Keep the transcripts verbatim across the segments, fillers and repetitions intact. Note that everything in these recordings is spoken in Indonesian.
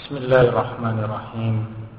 Bismillahirrahmanirrahim.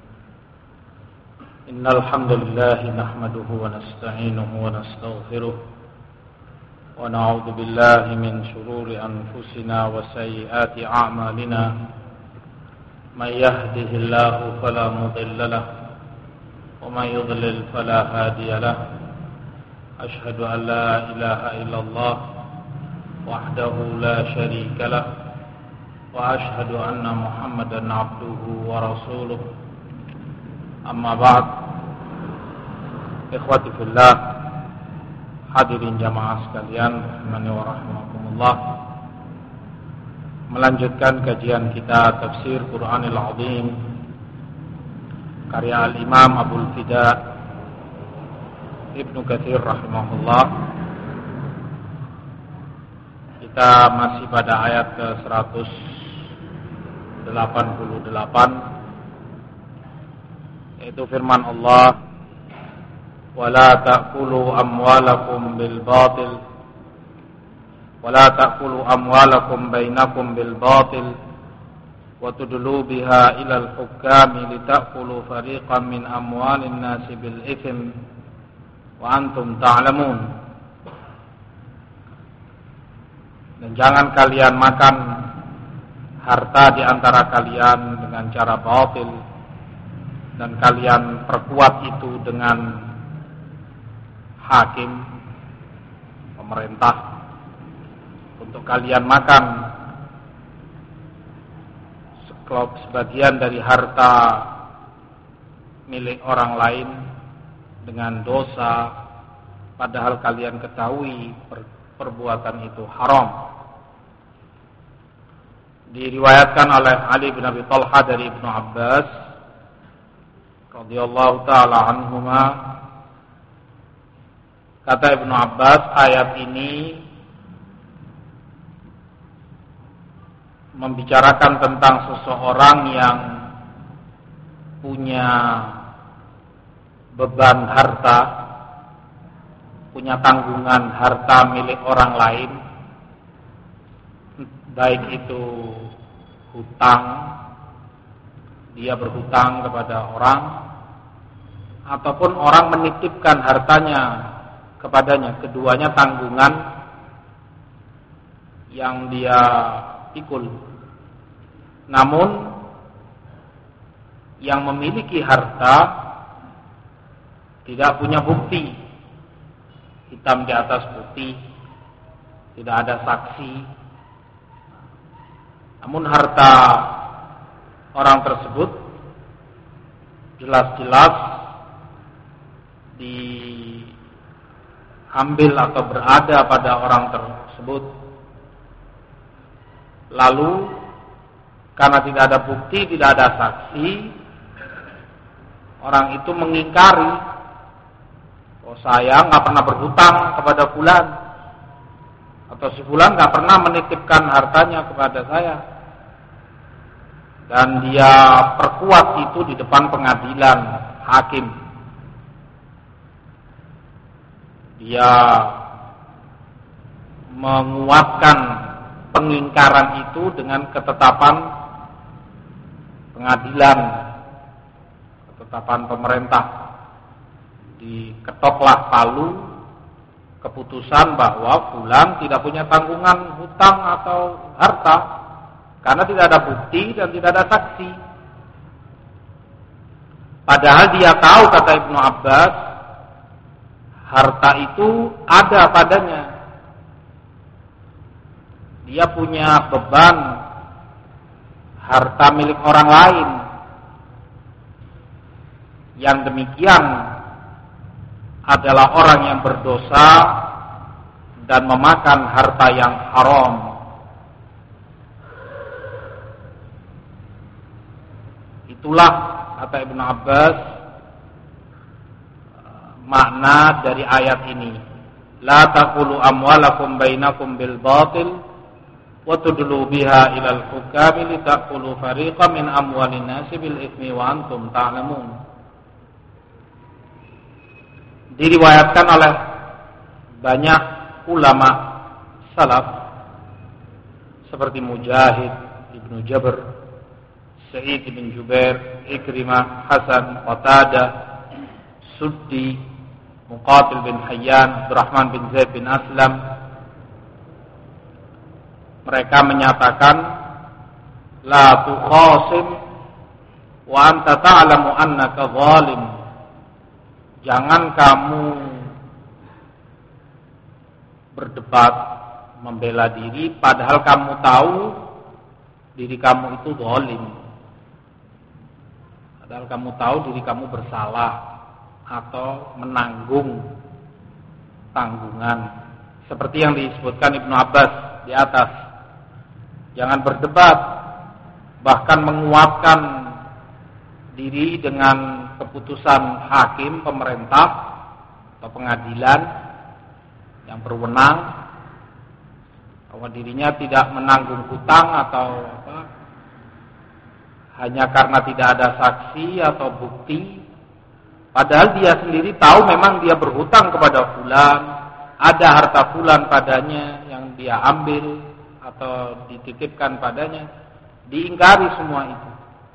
Innal hamdalillah nahmaduhu wa nasta'inuhu wa nastaghfiruh wa na'udzu billahi min shururi anfusina wa sayyiati a'malina. May yahdihillahu fala mudilla lahu wa may yudlil fala hadiya lahu. Ashhadu an la ilaha illallah wahdahu la syarika lahu wa ashhadu anna Muhammadan abduhu wa rasuluh. Amma ba'd. Ikhwati fillah, hadirin jamaah sekalian rahimani wa rahimakumullah. Melanjutkan kajian kita tafsir Qur'anil Azim karya Al-Imam Abul Fida Ibnu Katsir rahimahullah. Kita masih pada ayat ke seratus delapan puluh delapan, yaitu firman Allah, wala ta'kulu amwalakum bil batil wala ta'kulu amwalakum bainakum bil batil wa tudlu biha ila al hukami litakulu fariqan min amwalin nasi bil itsm wa antum ta'lamun. Dan jangan kalian makan harta di antara kalian dengan cara batil, dan kalian perkuat itu dengan hakim, pemerintah, untuk kalian makan sebagian dari harta milik orang lain dengan dosa, padahal kalian ketahui perbuatan itu haram. Diriwayatkan oleh Ali bin Abi Thalhah dari Ibnu Abbas radhiyallahu taala anhuma, kata Ibnu Abbas, ayat ini membicarakan tentang seseorang yang punya beban harta, punya tanggungan harta milik orang lain, baik itu hutang, dia berhutang kepada orang, ataupun orang menitipkan hartanya kepadanya. Keduanya tanggungan yang dia pikul. Namun yang memiliki harta tidak punya bukti, hitam di atas putih, tidak ada saksi. Namun harta orang tersebut jelas-jelas diambil atau berada pada orang tersebut. Lalu karena tidak ada bukti, tidak ada saksi, orang itu mengingkari, oh saya nggak pernah berhutang kepada fulan, atau si fulan nggak pernah menitipkan hartanya kepada saya. Dan dia perkuat itu di depan pengadilan hakim. Dia menguatkan pengingkaran itu dengan ketetapan pengadilan, ketetapan pemerintah. Diketoklah palu keputusan bahwa fulan tidak punya tanggungan hutang atau harta, karena tidak ada bukti dan tidak ada saksi. Padahal dia tahu, kata Ibnu Abbas, harta itu ada padanya. Dia punya beban harta milik orang lain. Yang demikian adalah orang yang berdosa dan memakan harta yang haram. Itulah, kata Ibnu Abbas, makna dari ayat ini. La taqulu amwalakum bainakum bil batil wa tudlu biha ilal hukami litaqulu fariqan min amwalin nasi bil itsmi wa antum ta'lamun. Diriwayatkan oleh banyak ulama salaf seperti Mujahid, Ibnu Jabr, Sa'id bin Jubair, Ikrimah, Hasan, Qatadah, Suddi, Muqatil bin Hayyan, Abdurrahman bin Zaid bin Aslam. Mereka menyatakan, la tukhasim wa anta ta'lamu annaka zalim. Jangan kamu berdebat, membela diri, padahal kamu tahu diri kamu itu zalim. Padahal kamu tahu diri kamu bersalah atau menanggung tanggungan. Seperti yang disebutkan Ibnu Abbas di atas. Jangan berdebat, bahkan menguatkan diri dengan keputusan hakim, pemerintah atau pengadilan yang berwenang, bahwa dirinya tidak menanggung hutang atau apa, hanya karena tidak ada saksi atau bukti, padahal dia sendiri tahu memang dia berhutang kepada fulan, ada harta fulan padanya yang dia ambil atau dititipkan padanya, diingkari semua itu.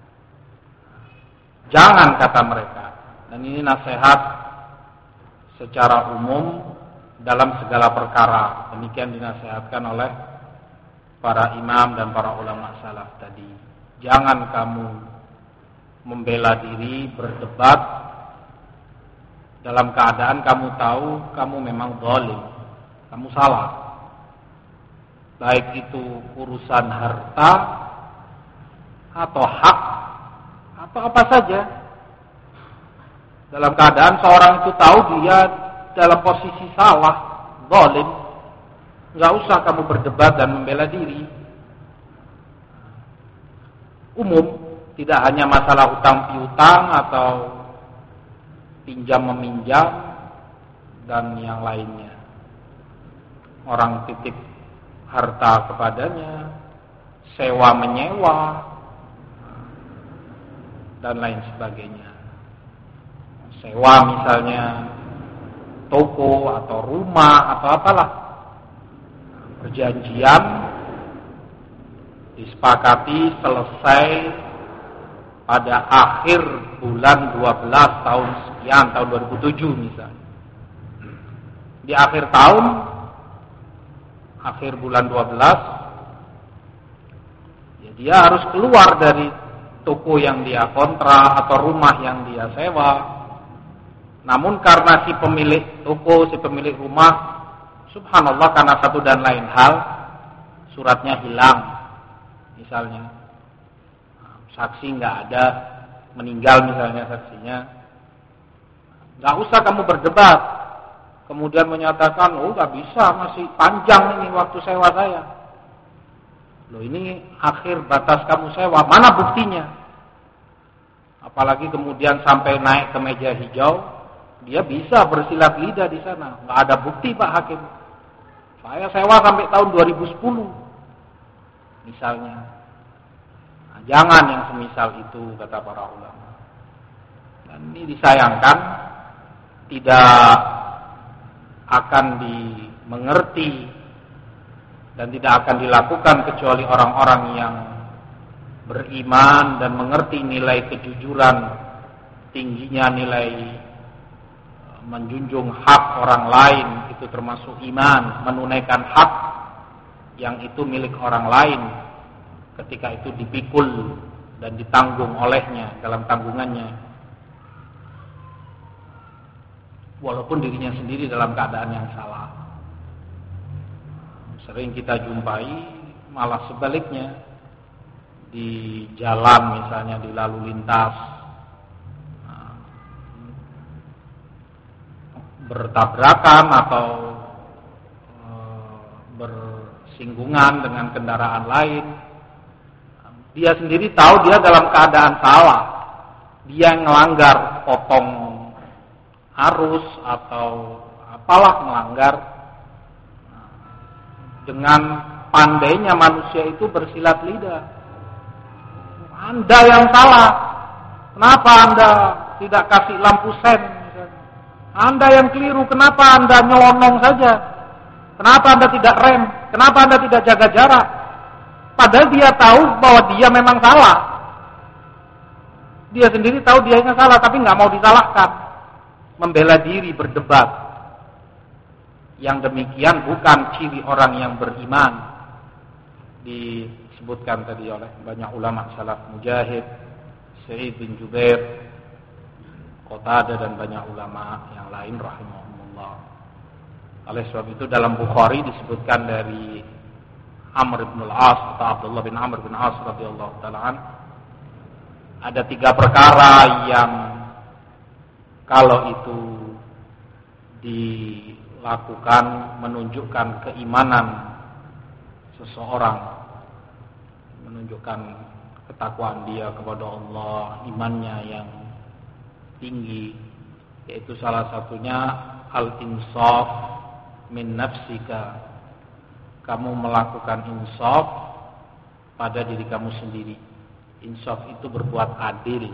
Jangan, kata mereka. Dan ini nasihat secara umum dalam segala perkara. Demikian dinasihatkan oleh para imam dan para ulama salaf tadi. Jangan kamu membela diri, berdebat dalam keadaan kamu tahu kamu memang zalim, kamu salah. Baik itu urusan harta atau hak atau apa saja. Dalam keadaan seorang itu tahu dia dalam posisi salah, zalim, enggak usah kamu berdebat dan membela diri. Umum, tidak hanya masalah utang piutang atau pinjam meminjam dan yang lainnya. Orang titip harta kepadanya, sewa menyewa dan lain sebagainya. Sewa misalnya toko atau rumah atau apalah, perjanjian disepakati selesai pada akhir bulan dua belas tahun sekian, tahun dua ribu tujuh misalnya. Di akhir tahun, akhir bulan dua belas, ya dia harus keluar dari toko yang dia kontra atau rumah yang dia sewa. Namun karena si pemilik toko, si pemilik rumah, subhanallah, karena satu dan lain hal, suratnya hilang misalnya, saksi nggak ada, meninggal misalnya saksinya, nggak usah kamu berdebat kemudian menyatakan, oh nggak bisa, masih panjang ini waktu sewa saya. Loh, ini akhir batas kamu sewa, mana buktinya? Apalagi kemudian sampai naik ke meja hijau, dia bisa bersilat lidah di sana. Nggak ada bukti, Pak Hakim. Saya sewa sampai tahun dua ribu sepuluh misalnya. Nah, jangan yang semisal itu, kata para ulama. Dan ini disayangkan, tidak akan dimengerti dan tidak akan dilakukan kecuali orang-orang yang beriman dan mengerti nilai kejujuran, tingginya nilai menjunjung hak orang lain, itu termasuk iman, menunaikan hak yang itu milik orang lain ketika itu dipikul dan ditanggung olehnya dalam tanggungannya, walaupun dirinya sendiri dalam keadaan yang salah. Sering kita jumpai malah sebaliknya, di jalan misalnya, di lalu lintas, bertabrakan atau e, bersinggungan dengan kendaraan lain. Dia sendiri tahu dia dalam keadaan salah. Dia melanggar potong arus atau apalah, melanggar. Dengan pandainya manusia itu bersilat lidah. Anda yang salah. Kenapa Anda tidak kasih lampu sen? Anda yang keliru, kenapa Anda nyelonong saja? Kenapa Anda tidak rem? Kenapa Anda tidak jaga jarak? Padahal dia tahu bahwa dia memang salah. Dia sendiri tahu dia yang salah, tapi nggak mau disalahkan. Membela diri, berdebat. Yang demikian bukan ciri orang yang beriman. Disebutkan tadi oleh banyak ulama salaf, Mujahid, Sa'id bin Jubair, Qatadah, dan banyak ulama yang lain rahimahumullah. Oleh sebab itu dalam Bukhari disebutkan dari Amr bin al-As atau Abdullah bin Amr bin As radhiyallahu ta'ala an, ada tiga perkara yang kalau itu dilakukan menunjukkan keimanan seseorang, menunjukkan ketakwaan dia kepada Allah, imannya yang tinggi, yaitu salah satunya al-insaf min nafsika, kamu melakukan insaf pada diri kamu sendiri. Insaf itu berbuat adil,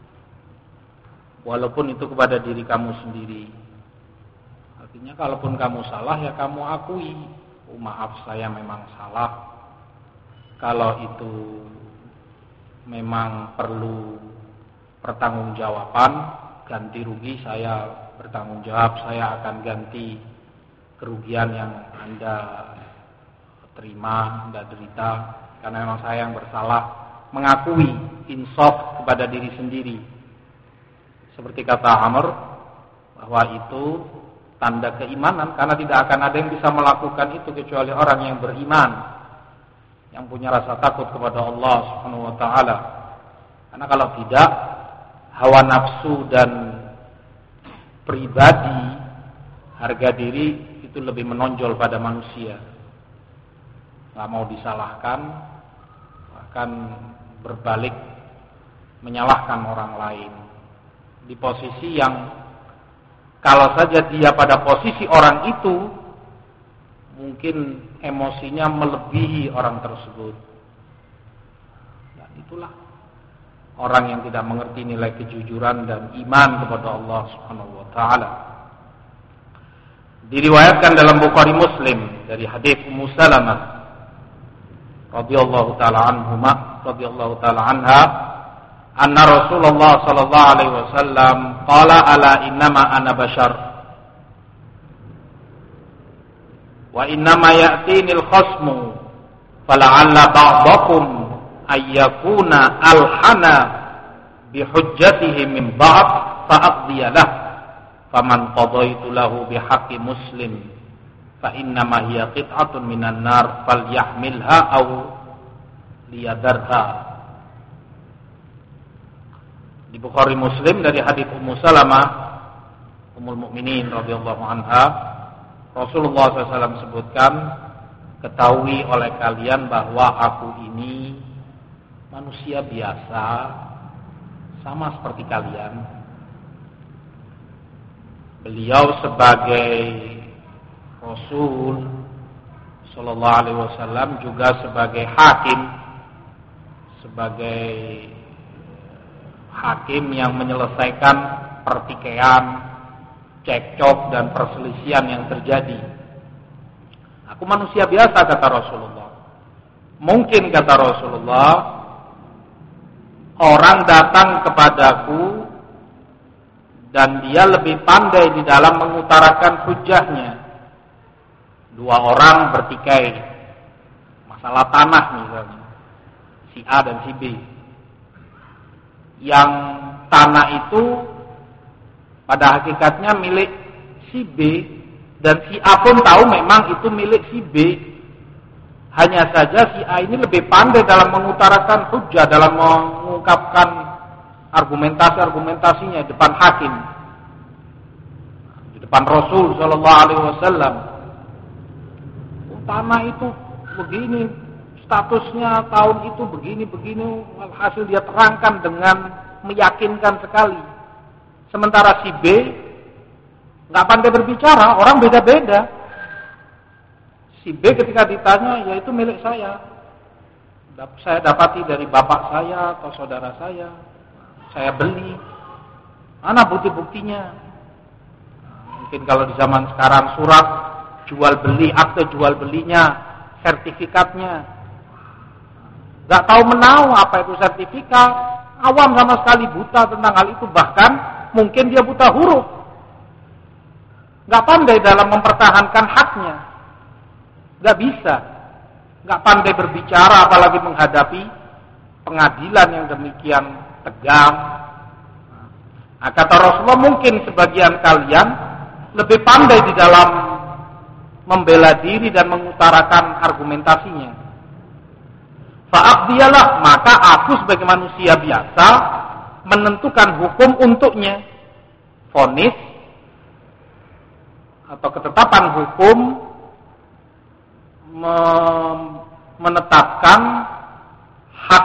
walaupun itu kepada diri kamu sendiri. Artinya kalaupun kamu salah ya kamu akui, oh, maaf saya memang salah. Kalau itu memang perlu pertanggungjawaban, ganti rugi, saya bertanggung jawab, saya akan ganti kerugian yang Anda terima, Anda derita, karena memang saya yang bersalah. Mengakui insaf kepada diri sendiri. Seperti kata Amr, bahwa itu tanda keimanan, karena tidak akan ada yang bisa melakukan itu kecuali orang yang beriman, yang punya rasa takut kepada Allah Subhanahu wa taala. Karena kalau tidak, hawa nafsu dan pribadi, harga diri itu lebih menonjol pada manusia. Enggak mau disalahkan, bahkan berbalik menyalahkan orang lain di posisi yang kalau saja dia pada posisi orang itu mungkin emosinya melebihi orang tersebut. Dan itulah orang yang tidak mengerti nilai kejujuran dan iman kepada Allah Subhanahu wa taala. Diriwayatkan dalam Bukhari Muslim dari hadis Ummu Salamah radhiyallahu taala anhuma radhiyallahu taala anha, anna Rasulullah sallallahu alaihi wasallam qala ala innama ana bashar wa innama ya'tinil khasmu fala'alla ba'dakum ayyakuna alhana bihujjatihi min ba'd fa'aqdiya lah faman qadaitu lahu bihaqqi muslim fa innama hiya qit'atun minan nar falyahmilha aw liyadarha. Di Bukhari Muslim dari hadis Ummu Salamah Ummul Mukminin radhiyallahu anha, Rasulullah shallallahu alaihi wasallam sebutkan, ketahui oleh kalian bahwa aku ini manusia biasa, sama seperti kalian. Beliau sebagai Rasul sallallahu alaihi wasallam juga sebagai hakim, sebagai hakim yang menyelesaikan pertikaian, cekcok dan perselisihan yang terjadi. Aku manusia biasa, kata Rasulullah. Mungkin, kata Rasulullah, orang datang kepadaku dan dia lebih pandai di dalam mengutarakan hujahnya. Dua orang bertikai masalah tanah misalnya, si A dan si B. Yang tanah itu pada hakikatnya milik si B, dan si A pun tahu memang itu milik si B. Hanya saja si A ini lebih pandai dalam mengutarakan hujah, dalam mengungkapkan argumentasi-argumentasinya di depan hakim, di depan Rasul sallallahu alaihi wasallam. Tanah itu begini, statusnya tahun itu begini-begini, hasil dia terangkan dengan meyakinkan sekali. Sementara si B nggak pandai berbicara, orang beda-beda. Si B ketika ditanya, ya itu milik saya, saya dapati dari bapak saya atau saudara saya, saya beli. Mana bukti-buktinya? Mungkin kalau di zaman sekarang surat jual beli, akte jual belinya, sertifikatnya. Nggak tahu menahu apa itu sertifikat, awam sama sekali buta tentang hal itu, bahkan mungkin dia buta huruf, nggak pandai dalam mempertahankan haknya, nggak bisa, nggak pandai berbicara, apalagi menghadapi pengadilan yang demikian tegang. Nah, kata Rasulullah, mungkin sebagian kalian lebih pandai di dalam membela diri dan mengutarakan argumentasinya. Fa'aqdiyalah, maka aku sebagai manusia biasa menentukan hukum untuknya. Vonis atau ketetapan hukum menetapkan hak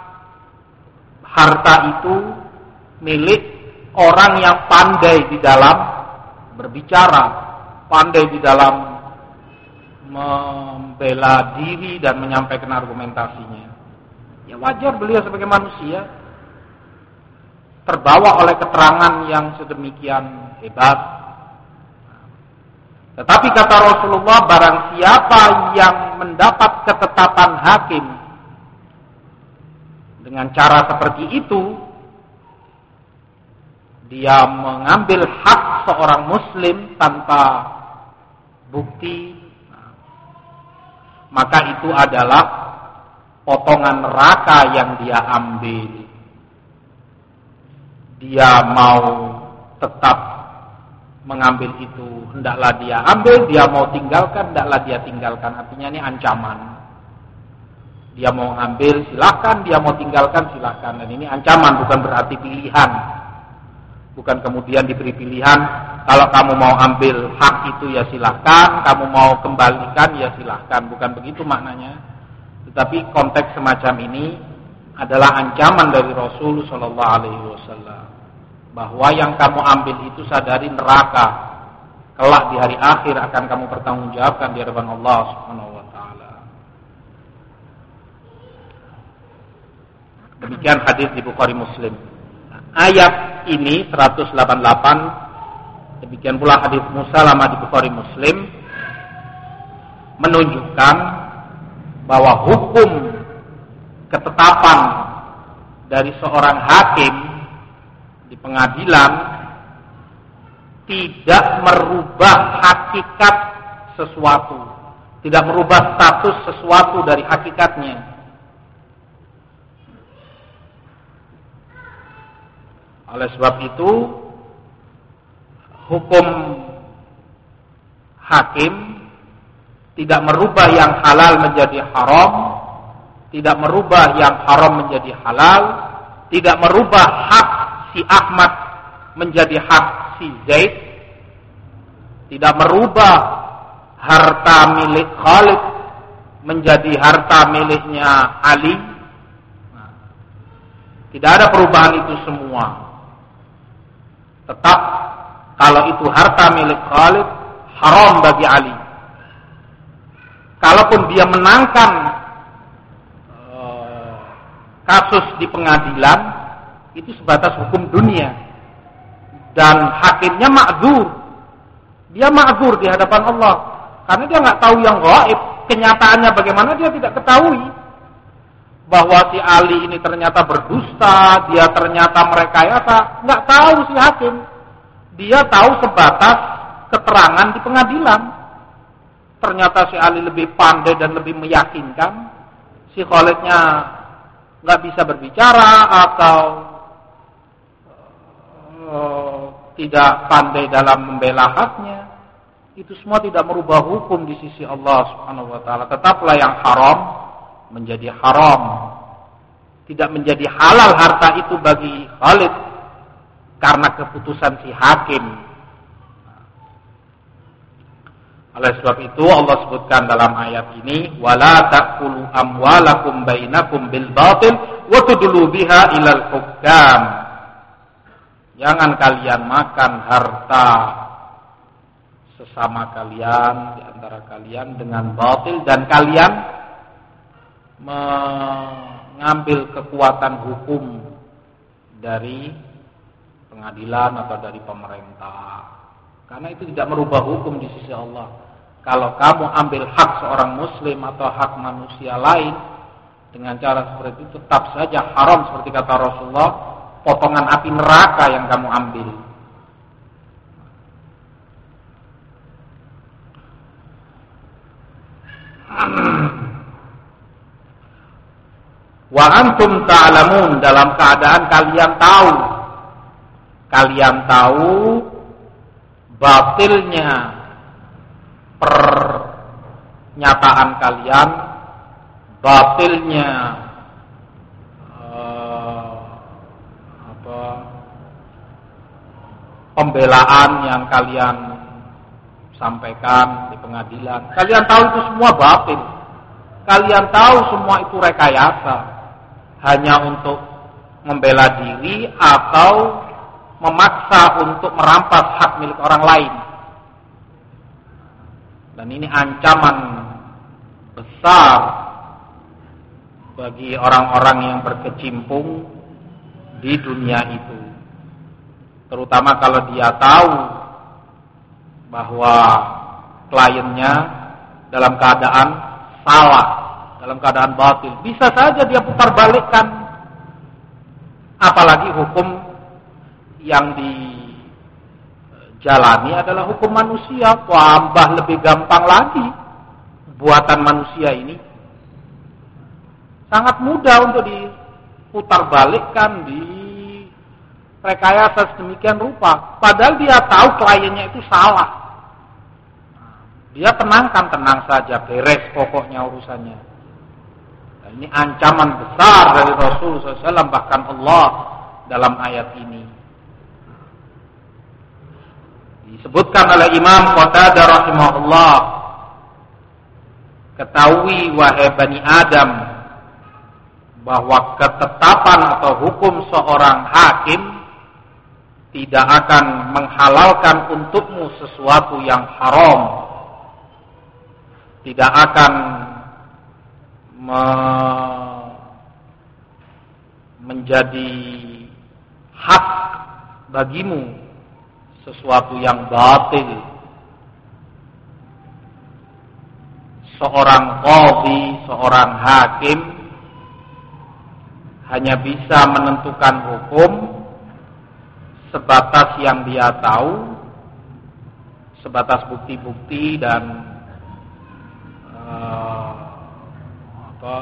harta itu milik orang yang pandai di dalam berbicara, pandai di dalam membela diri dan menyampaikan argumentasinya. Ya wajar beliau sebagai manusia terbawa oleh keterangan yang sedemikian hebat. Tetapi kata Rasulullah, barang siapa yang mendapat ketetapan hakim dengan cara seperti itu, dia mengambil hak seorang muslim tanpa bukti, maka itu adalah potongan neraka yang dia ambil. Dia mau tetap mengambil itu, hendaklah dia ambil. Dia mau tinggalkan, hendaklah dia tinggalkan. Artinya ini ancaman. Dia mau ambil, silakan. Dia mau tinggalkan, silakan. Dan ini ancaman, bukan berarti pilihan. Bukan kemudian diberi pilihan, kalau kamu mau ambil hak itu ya silahkan, kamu mau kembalikan ya silahkan. Bukan begitu maknanya. Tetapi konteks semacam ini adalah ancaman dari Rasul Shallallahu Alaihi Wasallam, bahwa yang kamu ambil itu sadari neraka, kelak di hari akhir akan kamu pertanggungjawabkan di hadapan Allah Subhanahu Wa Taala. Demikian hadis di Bukhari Muslim. Ayat ini seratus delapan puluh delapan, demikian pula hadis Musalamah di Bukhari Muslim, menunjukkan bahwa hukum ketetapan dari seorang hakim di pengadilan tidak merubah hakikat sesuatu, tidak merubah status sesuatu dari hakikatnya. Oleh sebab itu, hukum hakim tidak merubah yang halal menjadi haram, tidak merubah yang haram menjadi halal, tidak merubah hak si Ahmad menjadi hak si Zaid, tidak merubah harta milik Khalid menjadi harta miliknya Ali. Tidak ada perubahan itu semua. Tetap kalau itu harta milik Khalid, haram bagi Ali. Kalaupun dia menangkan uh, kasus di pengadilan, itu sebatas hukum dunia. Dan hakimnya ma'dzur. Dia ma'dzur di hadapan Allah. Karena dia nggak tahu yang gaib. Kenyataannya bagaimana dia tidak ketahui. Bahwa si Ali ini ternyata berdusta, dia ternyata merekayasa, nggak tahu si hakim. Dia tahu sebatas keterangan di pengadilan. Ternyata si Ali lebih pandai dan lebih meyakinkan. Si Khalidnya nggak bisa berbicara atau uh, tidak pandai dalam membela haknya. Itu semua tidak merubah hukum di sisi Allah Subhanahu Wa Taala. Tetaplah yang haram menjadi haram, tidak menjadi halal harta itu bagi Khalid karena keputusan si hakim. Oleh sebab itu Allah sebutkan dalam ayat ini, wala ta'kulu amwalakum bainakum bil batil wa tudlu biha ilal hukam. Jangan kalian makan harta sesama kalian, di antara kalian dengan batil, dan kalian mengambil kekuatan hukum dari pengadilan atau dari pemerintah. Karena itu tidak merubah hukum di sisi Allah. Kalau kamu ambil hak seorang muslim atau hak manusia lain, dengan cara seperti itu tetap saja haram seperti kata Rasulullah, potongan api neraka yang kamu ambil. Wa antum ta'lamun, dalam keadaan kalian tahu, kalian tahu batilnya pernyataan kalian, batilnya uh, apa, pembelaan yang kalian sampaikan di pengadilan. Kalian tahu itu semua batil. Kalian tahu semua itu rekayasa, hanya untuk membela diri atau memaksa untuk merampas hak milik orang lain. Dan ini ancaman besar bagi orang-orang yang berkecimpung di dunia itu. Terutama kalau dia tahu bahwa kliennya dalam keadaan salah, dalam keadaan batil, bisa saja dia putar balikkan. Apalagi hukum yang dijalani adalah hukum manusia, tambah lebih gampang lagi. Buatan manusia ini sangat mudah untuk diputar balikkan, di rekayasa sedemikian rupa. Padahal dia tahu kliennya itu salah. Dia tenangkan, tenang saja, beres pokoknya urusannya. Dan ini ancaman besar dari Rasulullah shallallahu alaihi wasallam, bahkan Allah dalam ayat ini. Disebutkan oleh Imam Qatadah rahimahullah, ketahui wahai Bani Adam, bahwa ketetapan atau hukum seorang hakim tidak akan menghalalkan untukmu sesuatu yang haram, tidak akan me- menjadi hak bagimu sesuatu yang batil. Seorang qadhi, seorang hakim hanya bisa menentukan hukum sebatas yang dia tahu, sebatas bukti-bukti dan uh, apa,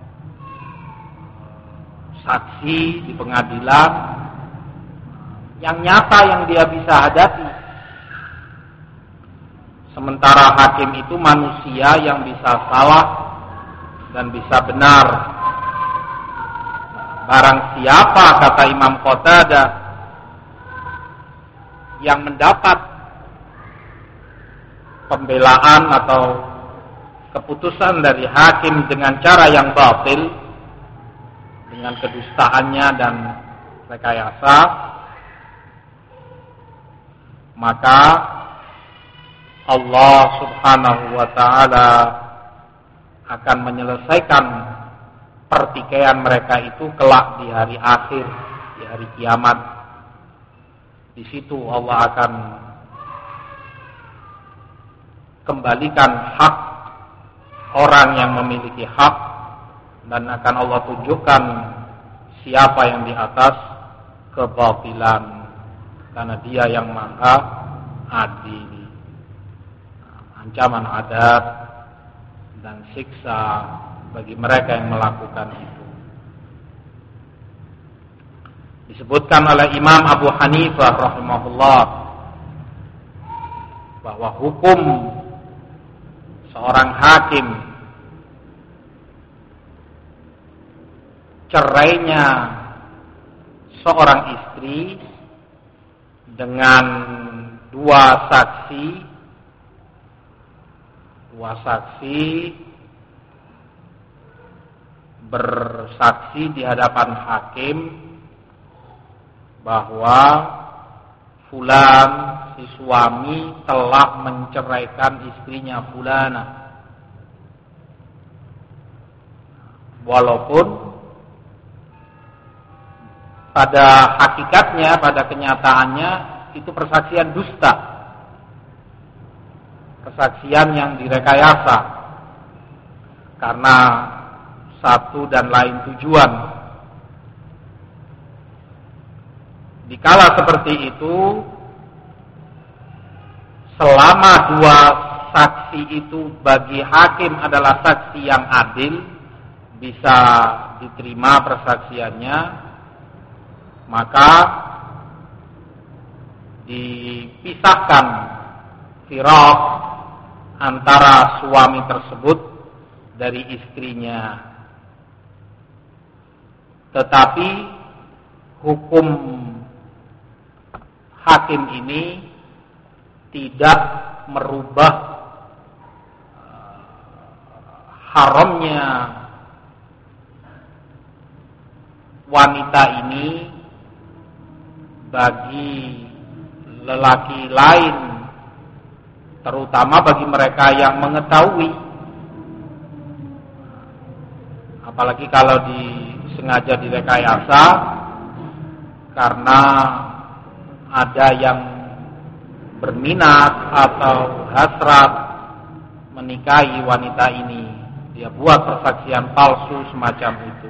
saksi di pengadilan yang nyata yang dia bisa hadapi. Sementara hakim itu manusia yang bisa salah dan bisa benar. Barang siapa, kata Imam Qatadah, yang mendapat pembelaan atau keputusan dari hakim dengan cara yang batil, dengan kedustaannya dan rekayasa, maka Allah subhanahu wa ta'ala akan menyelesaikan pertikaian mereka itu kelak di hari akhir, di hari kiamat. Di situ Allah akan kembalikan hak orang yang memiliki hak, dan akan Allah tunjukkan siapa yang di atas kebatilan, karena dia yang maha adil. Ancaman adab dan siksa bagi mereka yang melakukan itu. Disebutkan oleh Imam Abu Hanifah rahimahullah bahwa hukum seorang hakim cerainya seorang istri dengan dua saksi, dua saksi bersaksi di hadapan hakim bahwa fulan si suami telah menceraikan istrinya fulana, walaupun pada hakikatnya, pada kenyataannya itu persaksian dusta, kesaksian yang direkayasa, karena satu dan lain tujuan. Dikala seperti itu, selama dua saksi itu bagi hakim adalah saksi yang adil, bisa diterima persaksiannya, maka dipisahkan firaq antara suami tersebut dari istrinya. Tetapi hukum hakim ini tidak merubah haramnya wanita ini bagi lelaki lain, terutama bagi mereka yang mengetahui. Apalagi kalau disengaja direkayasa karena ada yang berminat atau hasrat menikahi wanita ini, dia buat persaksian palsu semacam itu.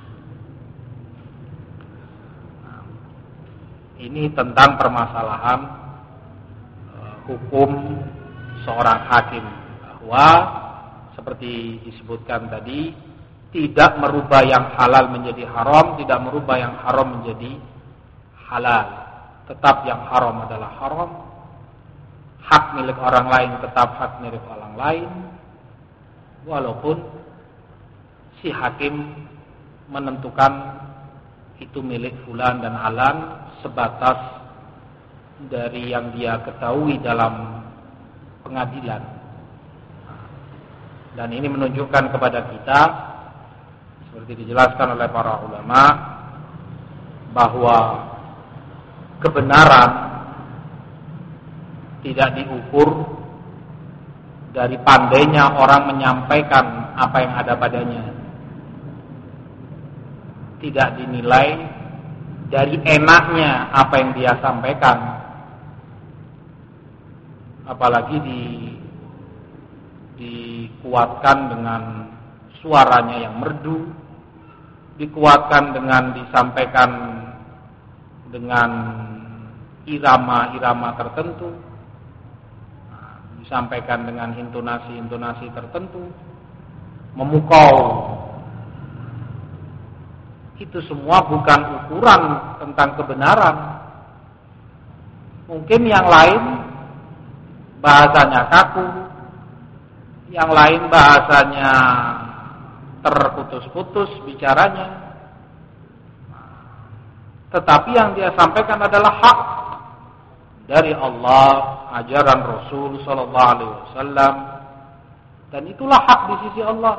Nah, ini tentang permasalahan uh, hukum seorang hakim, bahwa seperti disebutkan tadi, tidak merubah yang halal menjadi haram, tidak merubah yang haram menjadi halal. Tetap yang haram adalah haram, hak milik orang lain tetap hak milik orang lain, walaupun si hakim menentukan itu milik fulan dan alan sebatas dari yang dia ketahui dalam pengadilan. Dan ini menunjukkan kepada kita, seperti dijelaskan oleh para ulama, bahwa kebenaran tidak diukur dari pandainya orang menyampaikan apa yang ada padanya, tidak dinilai dari enaknya apa yang dia sampaikan, apalagi di, dikuatkan dengan suaranya yang merdu, dikuatkan dengan disampaikan dengan irama-irama tertentu, disampaikan dengan intonasi-intonasi tertentu, memukau. Itu semua bukan ukuran tentang kebenaran. Mungkin yang lain bahasanya kaku, yang lain bahasanya terputus-putus bicaranya, tetapi yang dia sampaikan adalah hak dari Allah, ajaran Rasul sallallahu alaihi wasallam, dan itulah hak di sisi Allah.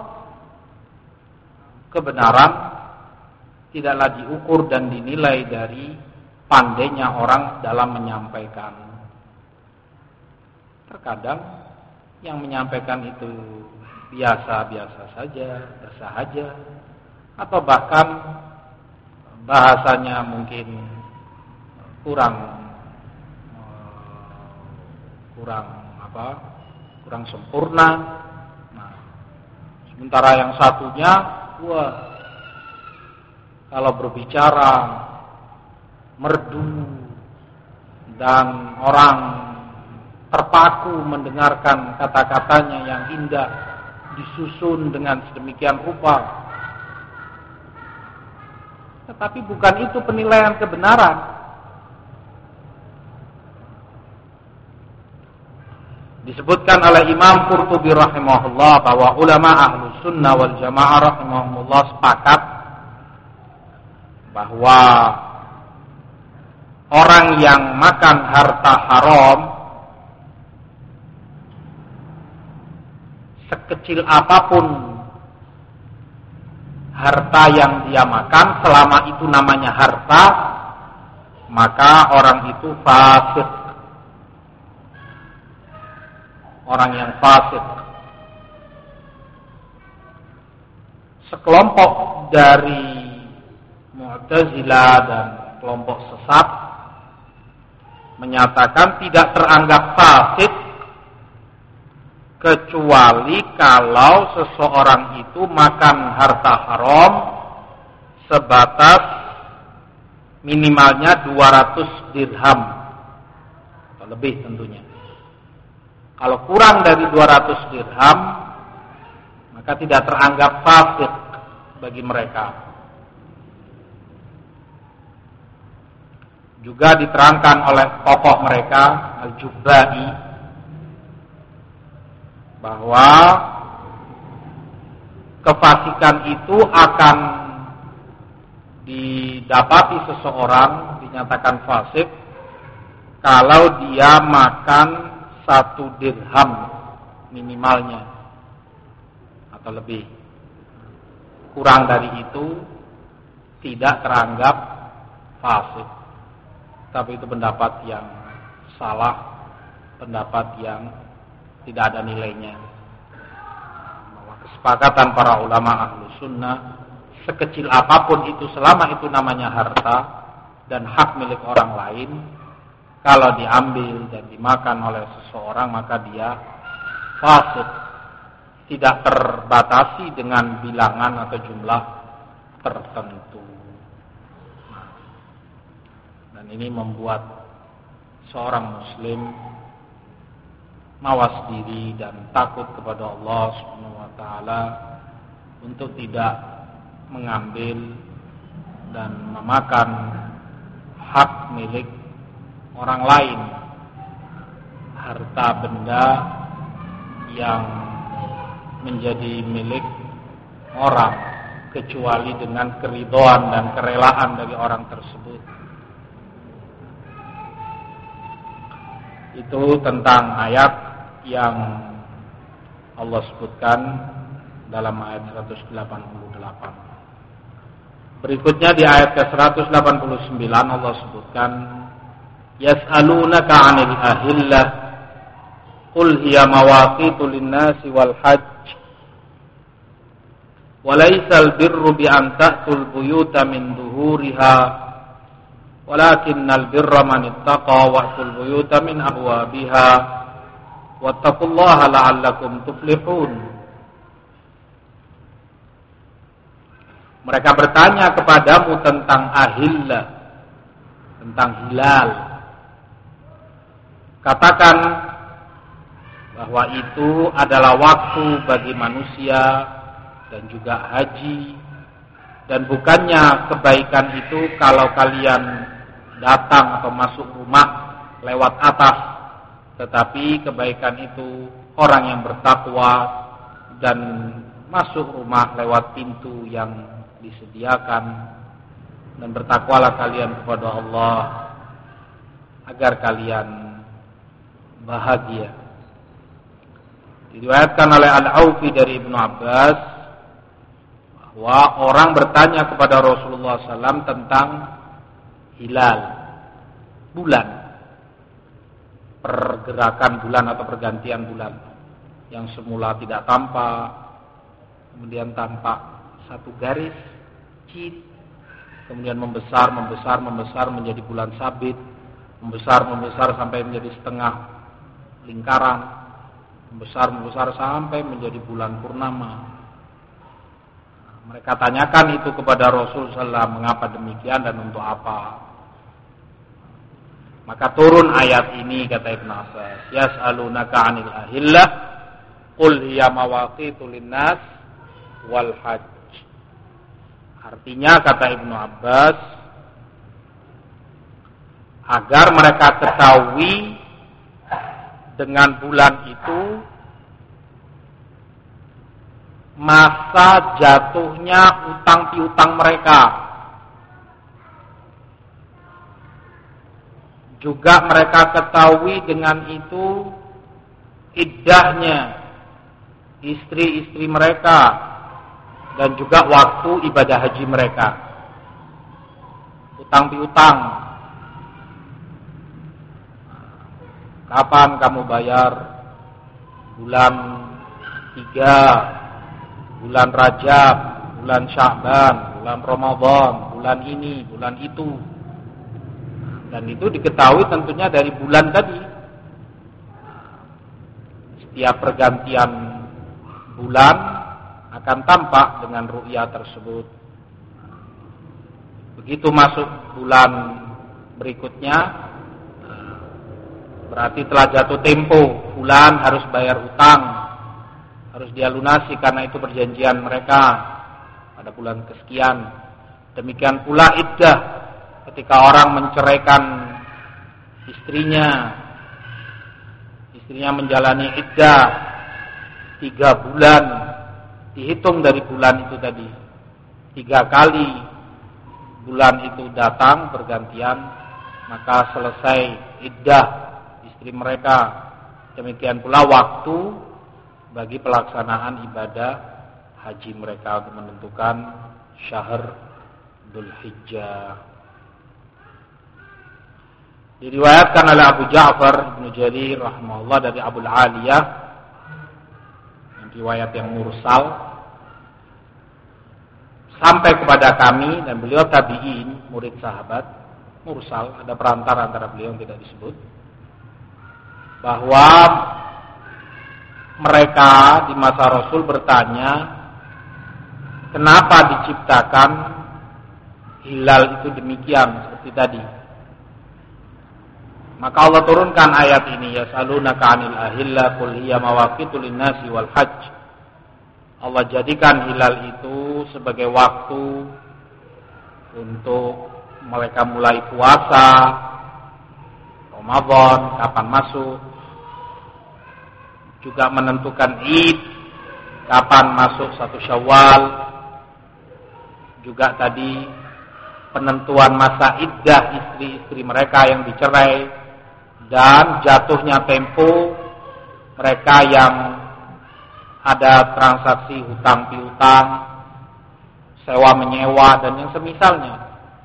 Kebenaran tidaklah diukur dan dinilai dari pandainya orang dalam menyampaikan. Terkadang yang menyampaikan itu biasa-biasa saja, bersahaja, atau bahkan bahasanya mungkin kurang kurang apa? kurang sempurna. Nah, sementara yang satunya, wah, kalau berbicara merdu dan orang terpaku mendengarkan kata-katanya yang indah, disusun dengan sedemikian rupa. Tetapi bukan itu penilaian kebenaran. Disebutkan oleh Imam Qurtubi rahimahullah bahwa ulama Ahlus Sunnah wal Jamaah rahimahullah sepakat bahwa orang yang makan harta haram, sekecil apapun harta yang dia makan, selama itu namanya harta, maka orang itu fasik. Orang yang fasik. Sekelompok dari Mu'tazilah dan kelompok sesat menyatakan tidak teranggap fasik kecuali kalau seseorang itu makan harta haram sebatas minimalnya dua ratus dirham atau lebih tentunya. Kalau kurang dari dua ratus dirham, maka tidak teranggap fasik bagi mereka. Juga diterangkan oleh tokoh mereka Al-Jubba'i bahwa kefasikan itu akan didapati seseorang, dinyatakan fasik kalau dia makan satu dirham minimalnya atau lebih. Kurang dari itu tidak teranggap fasik. Tapi itu pendapat yang salah, pendapat yang tidak ada nilainya. Bahwa kesepakatan para ulama ahlu sunnah, sekecil apapun itu selama itu namanya harta dan hak milik orang lain, kalau diambil dan dimakan oleh seseorang maka dia fasik. Tidak terbatasi dengan bilangan atau jumlah tertentu. Dan ini membuat seorang muslim mawas diri dan takut kepada Allah Subhanahu wa taala untuk tidak mengambil dan memakan hak milik orang lain, harta benda yang menjadi milik orang kecuali dengan keridhaan dan kerelaan dari orang tersebut. Itu tentang ayat yang Allah sebutkan dalam ayat seratus delapan puluh delapan. Berikutnya di ayat ke seratus delapan puluh sembilan Allah sebutkan yas'alunaka 'anil ahillah qul hiya mawaqitu lin-nasi wal hajj wa laysal birru bi an ta'tul buyuta min duhuriha walakinnal birra man ittaqa wa'tul buyuta min abwabiha wattaqullaha la'allakum tuflihun. Mereka bertanya kepadamu tentang ahillah, tentang hilal. Katakan bahwa itu adalah waktu bagi manusia dan juga haji, dan bukannya kebaikan itu kalau kalian datang atau masuk rumah lewat atas, tetapi kebaikan itu orang yang bertakwa dan masuk rumah lewat pintu yang disediakan, dan bertakwalah kalian kepada Allah agar kalian bahagia. Diriwayatkan oleh Al-Aufi dari Ibnu Abbas bahwa orang bertanya kepada Rasulullah shallallahu alaihi wasallam tentang hilal, bulan, pergerakan bulan atau pergantian bulan yang semula tidak tampak, kemudian tampak satu garis, cit, kemudian membesar, membesar, membesar menjadi bulan sabit, membesar, membesar sampai menjadi setengah lingkaran, membesar, membesar sampai menjadi bulan purnama. Mereka tanyakan itu kepada Rasul sallallahu alaihi wasallam, mengapa demikian dan untuk apa? Maka turun ayat ini, kata Ibnu Abbas, yas'alunaka 'anil ahillah qul hiya mawaqitu lin-nas wal hajj. Artinya, kata Ibnu Abbas, agar mereka ketahui dengan bulan itu masa jatuhnya utang piutang mereka. Juga mereka ketahui dengan itu iddahnya istri-istri mereka dan juga waktu ibadah haji mereka. Utang piutang. Kapan kamu bayar? Bulan tiga, bulan Rajab, bulan Sya'ban, bulan Ramadan, bulan ini, bulan itu. Dan itu diketahui tentunya dari bulan tadi. setiap pergantian bulan akan tampak dengan ru'ya tersebut. Begitu masuk bulan berikutnya, berarti telah jatuh tempo, bulan harus bayar utang, harus dia lunasi karena itu perjanjian mereka pada bulan kesekian. Demikian pula iddah, ketika orang menceraikan istrinya, istrinya menjalani iddah tiga bulan, dihitung dari bulan itu tadi. Tiga kali bulan itu datang bergantian, maka selesai iddah istri mereka. Demikian pula waktu bagi pelaksanaan ibadah haji mereka untuk menentukan syahr Dzulhijjah. Diriwayatkan oleh Abu Ja'far Ibnu Jarir rahimahullah dari Abu Aliyah, riwayat yang mursal sampai kepada kami, dan beliau tabi'in, murid sahabat, mursal, ada perantara antara beliau yang tidak disebut, bahwa mereka di masa Rasul bertanya, kenapa diciptakan hilal itu demikian seperti tadi. Maka Allah turunkan ayat ini, yas'alunaka 'anil ahilla qul hiya mawaqitu lin-nasi wal hajj. Allah jadikan hilal itu sebagai waktu untuk mereka mulai puasa Ramadan, kapan masuk, juga menentukan Id, kapan masuk satu Syawal, juga tadi penentuan masa iddah istri-istri mereka yang dicerai, dan jatuhnya tempo mereka yang ada transaksi hutang piutang, sewa menyewa, dan yang semisalnya.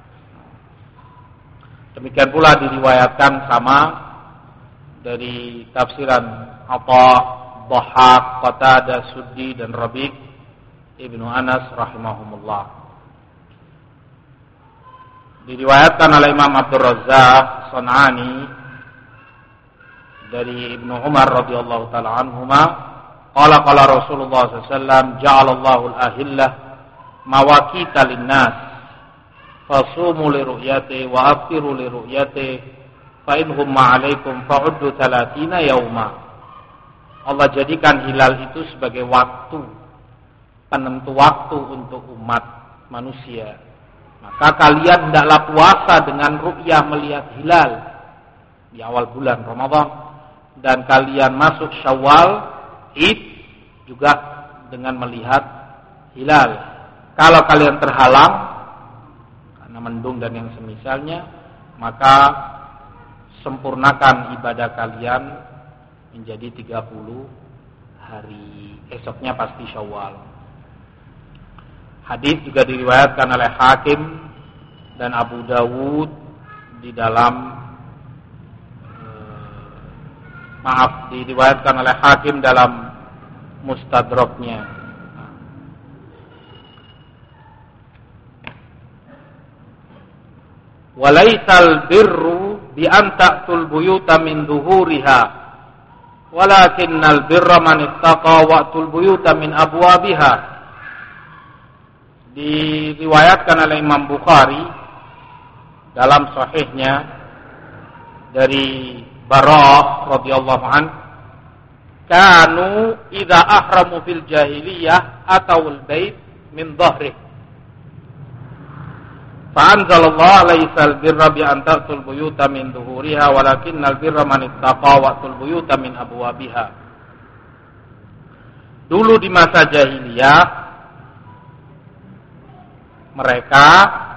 Demikian pula diriwayatkan sama dari tafsiran Atha, Dhahhak, Qatadah, Suddi, dan Rabi' Ibnu Anas rahimahumullah. Diriwayatkan oleh Imam Abdul Razzaq San'ani dari Ibnu Umar radhiyallahu taala anhuma, qala qala Rasulullah sallallahu alaihi wasallam, ja'alallahu al-ahillah mawaqita lin-nas fasumu li ru'yati wa aftiru li ru'yati fa in humma 'alaikum fa'uddu thalathina yauma. Allah jadikan hilal itu sebagai waktu, penentu waktu untuk umat manusia. Maka kalian hendaklah puasa dengan ru'yah melihat hilal di awal bulan Ramadan, dan kalian masuk Syawal, Id, juga dengan melihat hilal. Kalau kalian terhalang karena mendung dan yang semisalnya, maka sempurnakan ibadah kalian menjadi tiga puluh hari. Esoknya pasti Syawal. Hadis juga diriwayatkan oleh Hakim dan Abu Dawud di dalam eh, maaf diriwayatkan oleh Hakim dalam Mustadraknya. Walaisal birru bi an ta'tul buyuta min dhuhuriha walakinnal birra man ittaqa wa'tul buyuta min abwabiha. Diriwayatkan oleh Imam Bukhari dalam sahihnya dari Bara radhiyallahu an, kanu idza ahramu fil jahiliyah atawul bait min dhahrih fa anzalallahu laysal birra bi an ta'tul buyuta min dhuhuriha walakinnal birra man ittaqa wa'tul buyuta min abwabiha. Dulu di masa jahiliyah mereka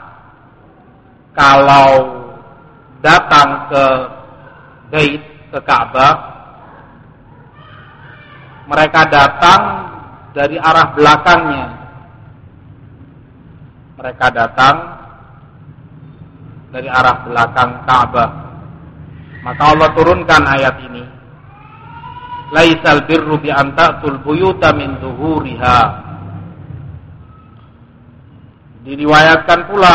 kalau datang ke Bait, ke Ka'bah, mereka datang dari arah belakangnya. Mereka datang dari arah belakang Ka'bah. Maka Allah turunkan ayat ini. Laisal birru bi an ta'tul buyuta min zuhuriha. Diriwayatkan pula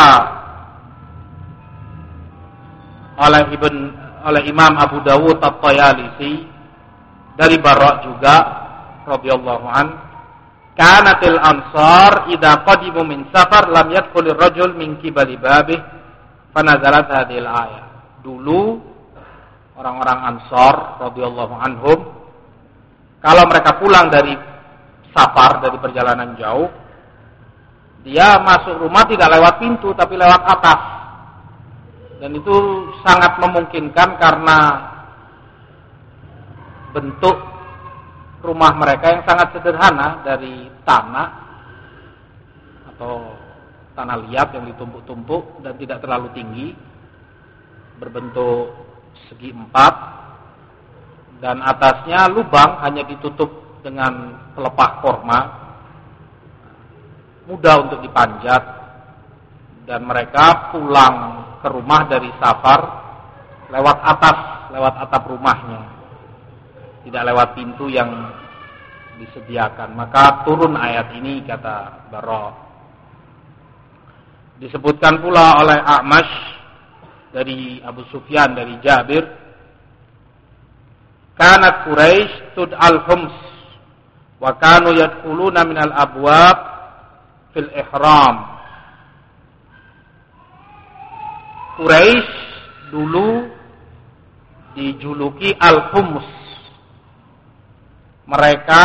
oleh Ibn oleh Imam Abu Dawud At-Tayalisi dari Bara' juga radhiyallahu an, kanatil ansar idza qadimu min safar lam yadkhulir rajul min qibali babih fanazalat hadhil ayah. Dulu orang-orang Ansar radhiyallahu anhum kalau mereka pulang dari safar, dari perjalanan jauh, dia masuk rumah tidak lewat pintu tapi lewat atas. Dan itu sangat memungkinkan karena bentuk rumah mereka yang sangat sederhana dari tanah atau tanah liat yang ditumpuk-tumpuk dan tidak terlalu tinggi, berbentuk segi empat, dan atasnya lubang hanya ditutup dengan pelepah korma, mudah untuk dipanjat, dan mereka pulang ke rumah dari safar lewat atas, lewat atap rumahnya, tidak lewat pintu yang disediakan. Maka turun ayat ini, kata Bara'. Disebutkan pula oleh A'mash dari Abu Sufyan dari Jabir, kanat Quraisy tud'al hums wa kanu yadkhuluna minal abwab fil ihram. Quraisy dulu dijuluki al-hums. Mereka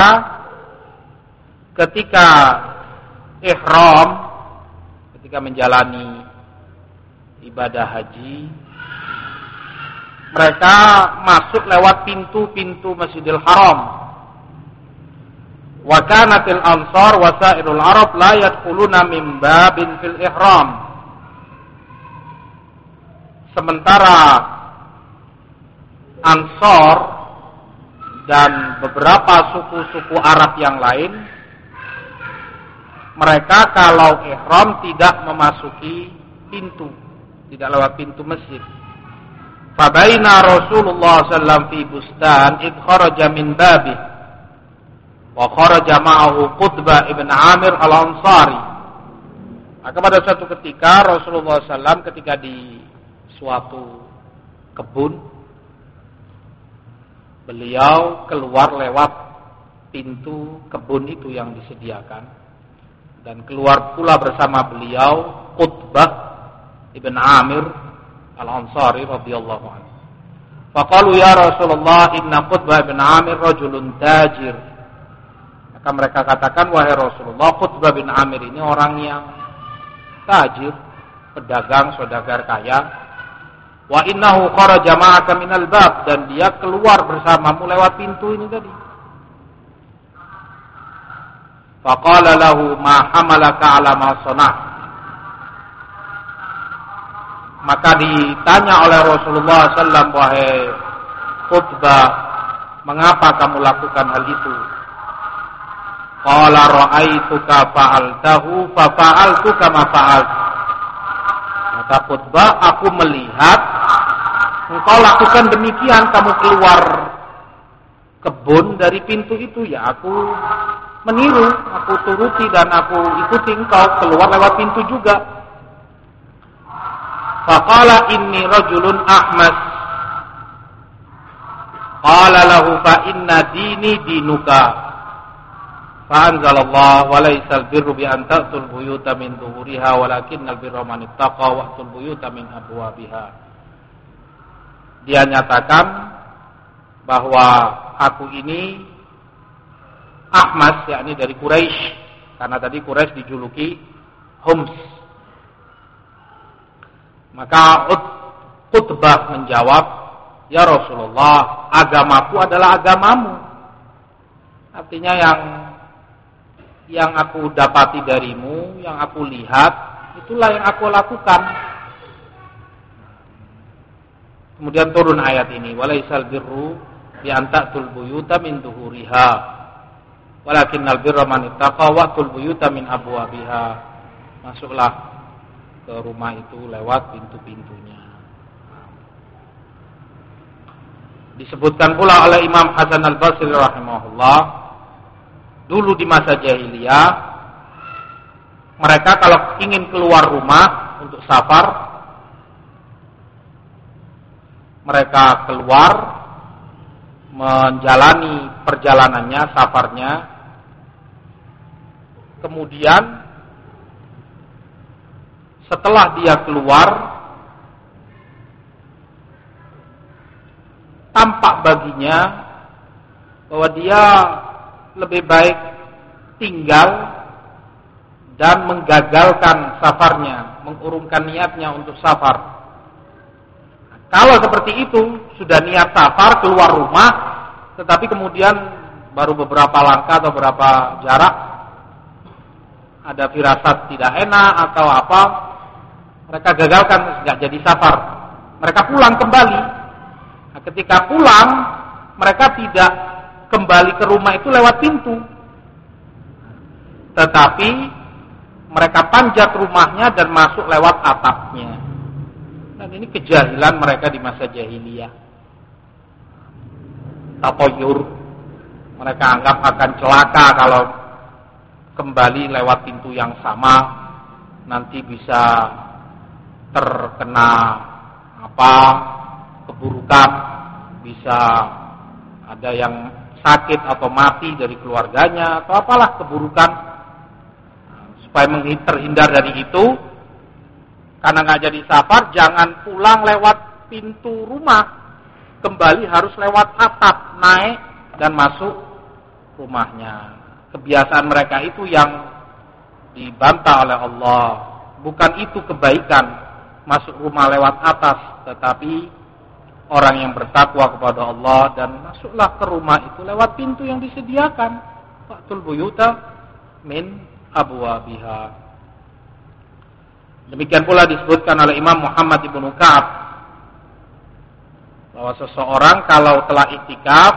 ketika ihram, ketika menjalani ibadah haji, mereka masuk lewat pintu-pintu Masjidil Haram. Wa kanatil ansar wa sa'irul arab la yadkhuluna min babin fil ihram. Sementara Ansor dan beberapa suku-suku Arab yang lain, mereka kalau ihram tidak memasuki pintu, tidak lewat pintu masjid. Fabaina Rasulullah sallallahu alaihi wasallam fi bustan id kharaja min babih wa kharaja ma'ahu Qutbah ibn Amir al-Ansari. Maka pada suatu ketika Rasulullah sallallahu alaihi wasallam ketika di suatu kebun, beliau keluar lewat pintu kebun itu yang disediakan, dan keluar pula bersama beliau Qutbah ibn Amir al-Ansari radhiyallahu anhu. Faqalu ya Rasulullah inna Qutbah ibn Amir rajulun tajir. Maka mereka katakan, wahai Rasulullah, Qutbah bin Amir ini orang yang tajir, pedagang, saudagar kaya. Wa innahu kharaja ma'aka minal bab, dan dia keluar bersamamu lewat pintu ini tadi. Faqala lahu ma hamalaka ala ma sanah. Maka ditanya oleh Rasulullah sallallahu alaihi wasallam, wahai Qutbah, mengapa kamu lakukan hal itu? Qala ra'aituka fa'altahu fa fa'altu kama fa'alt. Kata Qutbah, aku melihat engkau lakukan demikian, kamu keluar kebun dari pintu itu, ya aku meniru, aku turuti dan aku ikuti engkau keluar lewat pintu juga. Faqala inni rajulun ahmas. Qala lahu fa inna dini dinuka. Fa'anzalallah wa laysal birru bi an ta'tul buyuta min dhuhuriha walakinnal birra man ittaqa wa'tul buyuta min abwabiha. Dia nyatakan bahwa aku ini Ahmas, yakni dari Quraisy, karena tadi Quraisy dijuluki Hums. Maka Qutbah menjawab, ya Rasulullah, agamaku adalah agamamu. Artinya yang yang aku dapati darimu, yang aku lihat, itulah yang aku lakukan. Kemudian turun ayat ini, walaisal birru bi an ta'tul buyuta min dhuhuriha walakinnal birra man ittaqa wa'tul buyuta min abwabiha. Masuklah ke rumah itu lewat pintu-pintunya. Disebutkan pula oleh Imam Hasan Al-Basri rahimahullah, dulu di masa jahiliyah, mereka kalau ingin keluar rumah untuk safar, mereka keluar menjalani perjalanannya, safarnya, kemudian setelah dia keluar, tampak baginya bahwa dia lebih baik tinggal dan menggagalkan safarnya, mengurungkan niatnya untuk safar. Kalau seperti itu, sudah niat safar, keluar rumah, tetapi kemudian baru beberapa langkah atau beberapa jarak, ada firasat tidak enak atau apa, mereka gagalkan, nggak jadi safar. Mereka pulang kembali. Nah, ketika pulang, mereka tidak kembali ke rumah itu lewat pintu, tetapi mereka panjat rumahnya dan masuk lewat atapnya. Dan ini kejahilan mereka di masa jahiliyah. Tapoyur, mereka anggap akan celaka kalau kembali lewat pintu yang sama, nanti bisa terkena apa keburukan, bisa ada yang sakit atau mati dari keluarganya atau apalah keburukan. Supaya terhindar dari itu, karena nggak jadi safar, jangan pulang lewat pintu rumah, kembali harus lewat atap, naik dan masuk rumahnya. Kebiasaan mereka itu yang dibantah oleh Allah. Bukan itu kebaikan, masuk rumah lewat atas, tetapi orang yang bertakwa kepada Allah dan masuklah ke rumah itu lewat pintu yang disediakan. Fa'tul buyuta min abwabiha. Demikian pula disebutkan oleh Imam Muhammad ibnu Ka'ab bahwa seseorang kalau telah iktikaf,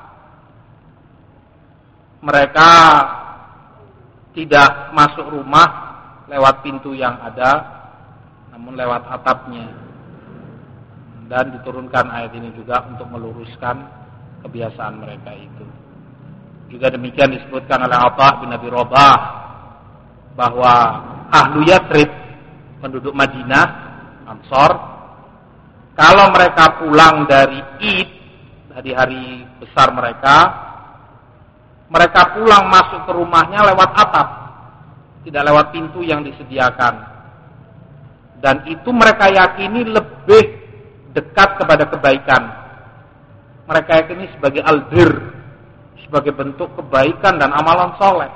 mereka tidak masuk rumah lewat pintu yang ada, namun lewat atapnya. Dan diturunkan ayat ini juga untuk meluruskan kebiasaan mereka itu. Juga demikian disebutkan oleh Atha bin Abi Rabah bahwa ahlu Yatsrib, penduduk Madinah, Ansor, kalau mereka pulang dari Id, dari hari besar mereka, mereka pulang masuk ke rumahnya lewat atap, tidak lewat pintu yang disediakan. Dan itu mereka yakini lebih dekat kepada kebaikan. Mereka yakini sebagai albir, sebagai bentuk kebaikan dan amalan soleh.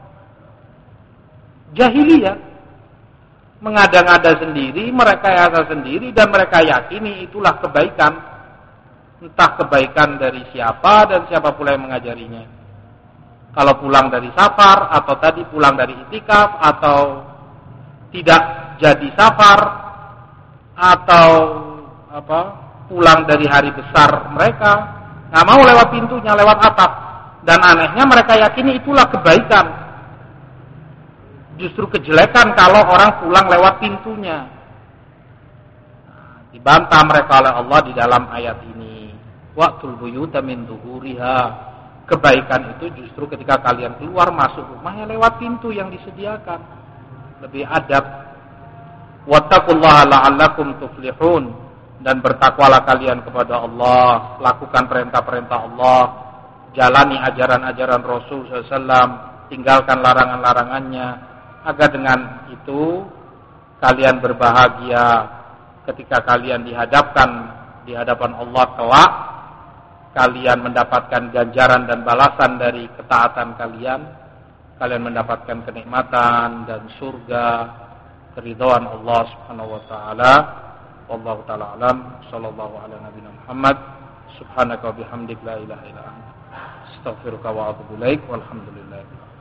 Jahiliyah mengada-ngada sendiri, merekayasa sendiri, dan mereka yakini itulah kebaikan. Entah kebaikan dari siapa dan siapa pula yang mengajarinya. Kalau pulang dari safar, atau tadi pulang dari itikaf, atau tidak jadi safar, atau apa pulang dari hari besar mereka, nggak mau lewat pintunya, lewat atap. Dan anehnya mereka yakini itulah kebaikan. Justru kejelekan kalau orang pulang lewat pintunya. Nah, dibantah mereka oleh Allah di dalam ayat ini. Wa'tul buyuta min zuhuriha. Kebaikan itu justru ketika kalian keluar masuk rumahnya lewat pintu yang disediakan. Lebih adab. Wattaqullaha la'allakum tuflihun. Dan bertakwalah kalian kepada Allah. Lakukan perintah-perintah Allah. Jalani ajaran-ajaran Rasul sallallahu alaihi wasallam. Tinggalkan larangan-larangannya. Agar dengan itu kalian berbahagia ketika kalian dihadapkan di hadapan Allah kelak, kalian mendapatkan ganjaran dan balasan dari ketaatan kalian, kalian mendapatkan kenikmatan dan surga, keridhaan Allah Subhanahu wa taala. Wallahu taala alam. Sallallahu ala nabiyina Muhammad. Subhanaka wa bihamdika la ilaha illa anta astaghfiruka wa atubu ilaik. Walhamdulillah.